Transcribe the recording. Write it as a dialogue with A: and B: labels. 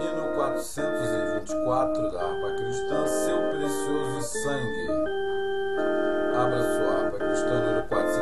A: hino 424 da harpa cristã, Seu Precioso Sangue. Abra sua harpa cristã, número 424.